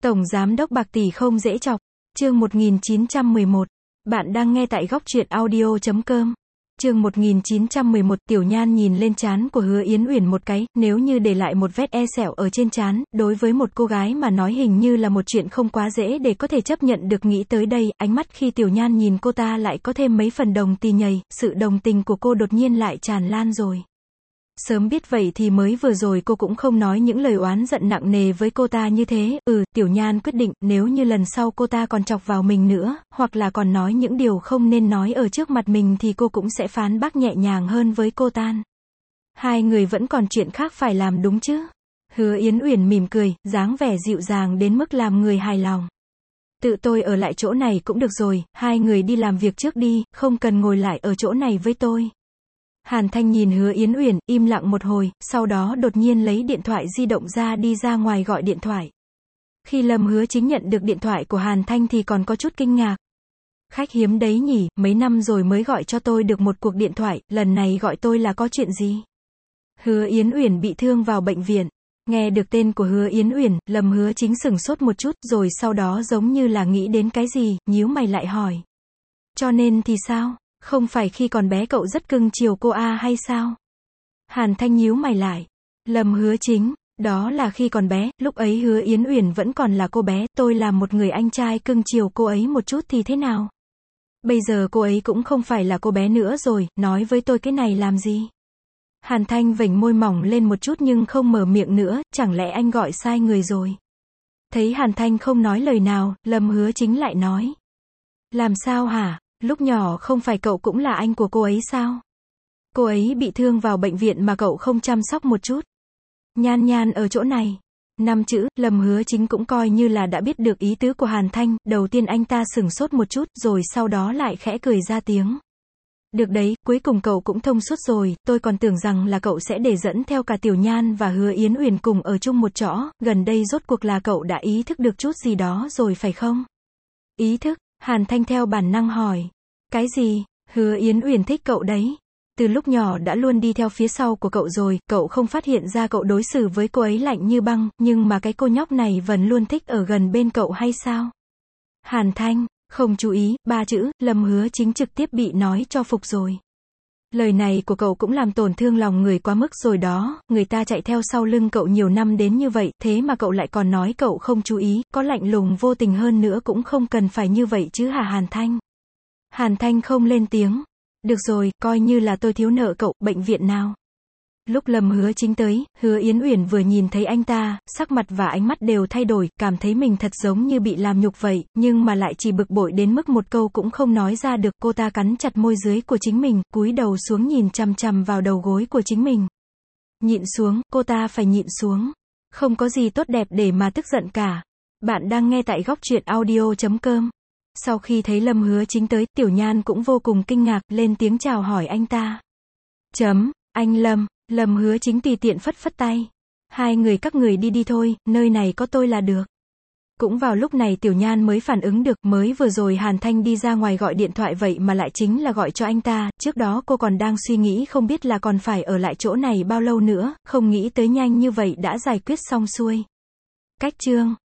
Tổng giám đốc bạc tỷ không dễ chọc. Chương 1911. Bạn đang nghe tại góc truyện audio.com. Chương 1911. Tiểu Nhan nhìn lên trán của Hứa Yến Uyển một cái, nếu như để lại một vết e sẹo ở trên trán, đối với một cô gái mà nói hình như là một chuyện không quá dễ để có thể chấp nhận được. Nghĩ tới đây, ánh mắt khi Tiểu Nhan nhìn cô ta lại có thêm mấy phần đồng tình nhầy, sự đồng tình của cô đột nhiên lại tràn lan rồi. Sớm biết vậy thì mới vừa rồi cô cũng không nói những lời oán giận nặng nề với cô ta như thế. Tiểu Nhan quyết định, nếu như lần sau cô ta còn chọc vào mình nữa, hoặc là còn nói những điều không nên nói ở trước mặt mình thì cô cũng sẽ phán bác nhẹ nhàng hơn với cô ta. Hai người vẫn còn chuyện khác phải làm đúng chứ? Hứa Yến Uyển mỉm cười, dáng vẻ dịu dàng đến mức làm người hài lòng. Tự tôi ở lại chỗ này cũng được rồi, hai người đi làm việc trước đi, không cần ngồi lại ở chỗ này với tôi. Hàn Thanh nhìn Hứa Yến Uyển, im lặng một hồi, sau đó đột nhiên lấy điện thoại di động ra đi ra ngoài gọi điện thoại. Khi Lâm Hứa Chính nhận được điện thoại của Hàn Thanh thì còn có chút kinh ngạc. Khách hiếm đấy nhỉ, mấy năm rồi mới gọi cho tôi được một cuộc điện thoại, lần này gọi tôi là có chuyện gì? Hứa Yến Uyển bị thương vào bệnh viện. Nghe được tên của Hứa Yến Uyển, Lâm Hứa Chính sửng sốt một chút, rồi sau đó giống như là nghĩ đến cái gì, nhíu mày lại hỏi. Cho nên thì sao? Không phải khi còn bé cậu rất cưng chiều cô hay sao? Hàn Thanh nhíu mày lại. Lâm Hứa Chính, đó là khi còn bé, lúc ấy Hứa Yến Uyển vẫn còn là cô bé, tôi là một người anh trai cưng chiều cô ấy một chút thì thế nào? Bây giờ cô ấy cũng không phải là cô bé nữa rồi, nói với tôi cái này làm gì? Hàn Thanh vểnh môi mỏng lên một chút nhưng không mở miệng nữa, chẳng lẽ anh gọi sai người rồi? Thấy Hàn Thanh không nói lời nào, Lâm Hứa Chính lại nói. Làm sao hả? Lúc nhỏ không phải cậu cũng là anh của cô ấy sao? Cô ấy bị thương vào bệnh viện mà cậu không chăm sóc một chút. Nhan Nhan ở chỗ này. 5 chữ, Lâm Hứa Chính cũng coi như là đã biết được ý tứ của Hàn Thanh, đầu tiên anh ta sửng sốt một chút, rồi sau đó lại khẽ cười ra tiếng. Được đấy, cuối cùng cậu cũng thông suốt rồi, tôi còn tưởng rằng là cậu sẽ để dẫn theo cả Tiểu Nhan và Hứa Yến Uyển cùng ở chung một chỗ, gần đây rốt cuộc là cậu đã ý thức được chút gì đó rồi phải không? Ý thức? Hàn Thanh theo bản năng hỏi. Cái gì? Hứa Yến Uyển thích cậu đấy. Từ lúc nhỏ đã luôn đi theo phía sau của cậu rồi, cậu không phát hiện ra cậu đối xử với cô ấy lạnh như băng, nhưng mà cái cô nhóc này vẫn luôn thích ở gần bên cậu hay sao? Hàn Thanh, không chú ý, 3 chữ, Lâm Hứa Chính trực tiếp bị nói cho phục rồi. Lời này của cậu cũng làm tổn thương lòng người quá mức rồi đó, người ta chạy theo sau lưng cậu nhiều năm đến như vậy, thế mà cậu lại còn nói cậu không chú ý, có lạnh lùng vô tình hơn nữa cũng không cần phải như vậy chứ hả Hàn Thanh? Hàn Thanh không lên tiếng. Được rồi, coi như là tôi thiếu nợ cậu, bệnh viện nào? Lúc Lâm Hứa Chính tới, Hứa Yến Uyển vừa nhìn thấy anh ta, sắc mặt và ánh mắt đều thay đổi, cảm thấy mình thật giống như bị làm nhục vậy, nhưng mà lại chỉ bực bội đến mức một câu cũng không nói ra được. Cô ta cắn chặt môi dưới của chính mình, cúi đầu xuống nhìn chằm chằm vào đầu gối của chính mình. Nhịn xuống, cô ta phải nhịn xuống. Không có gì tốt đẹp để mà tức giận cả. Bạn đang nghe tại góc truyện audio.com. Sau khi thấy Lâm Hứa Chính tới, Tiểu Nhan cũng vô cùng kinh ngạc, lên tiếng chào hỏi anh ta. Anh Lâm. Lâm Hứa Chính tùy tiện phất phất tay. Hai người các người đi thôi, nơi này có tôi là được. Cũng vào lúc này Tiểu Nhan mới phản ứng được, mới vừa rồi Hàn Thanh đi ra ngoài gọi điện thoại vậy mà lại chính là gọi cho anh ta, trước đó cô còn đang suy nghĩ không biết là còn phải ở lại chỗ này bao lâu nữa, không nghĩ tới nhanh như vậy đã giải quyết xong xuôi. Cách chương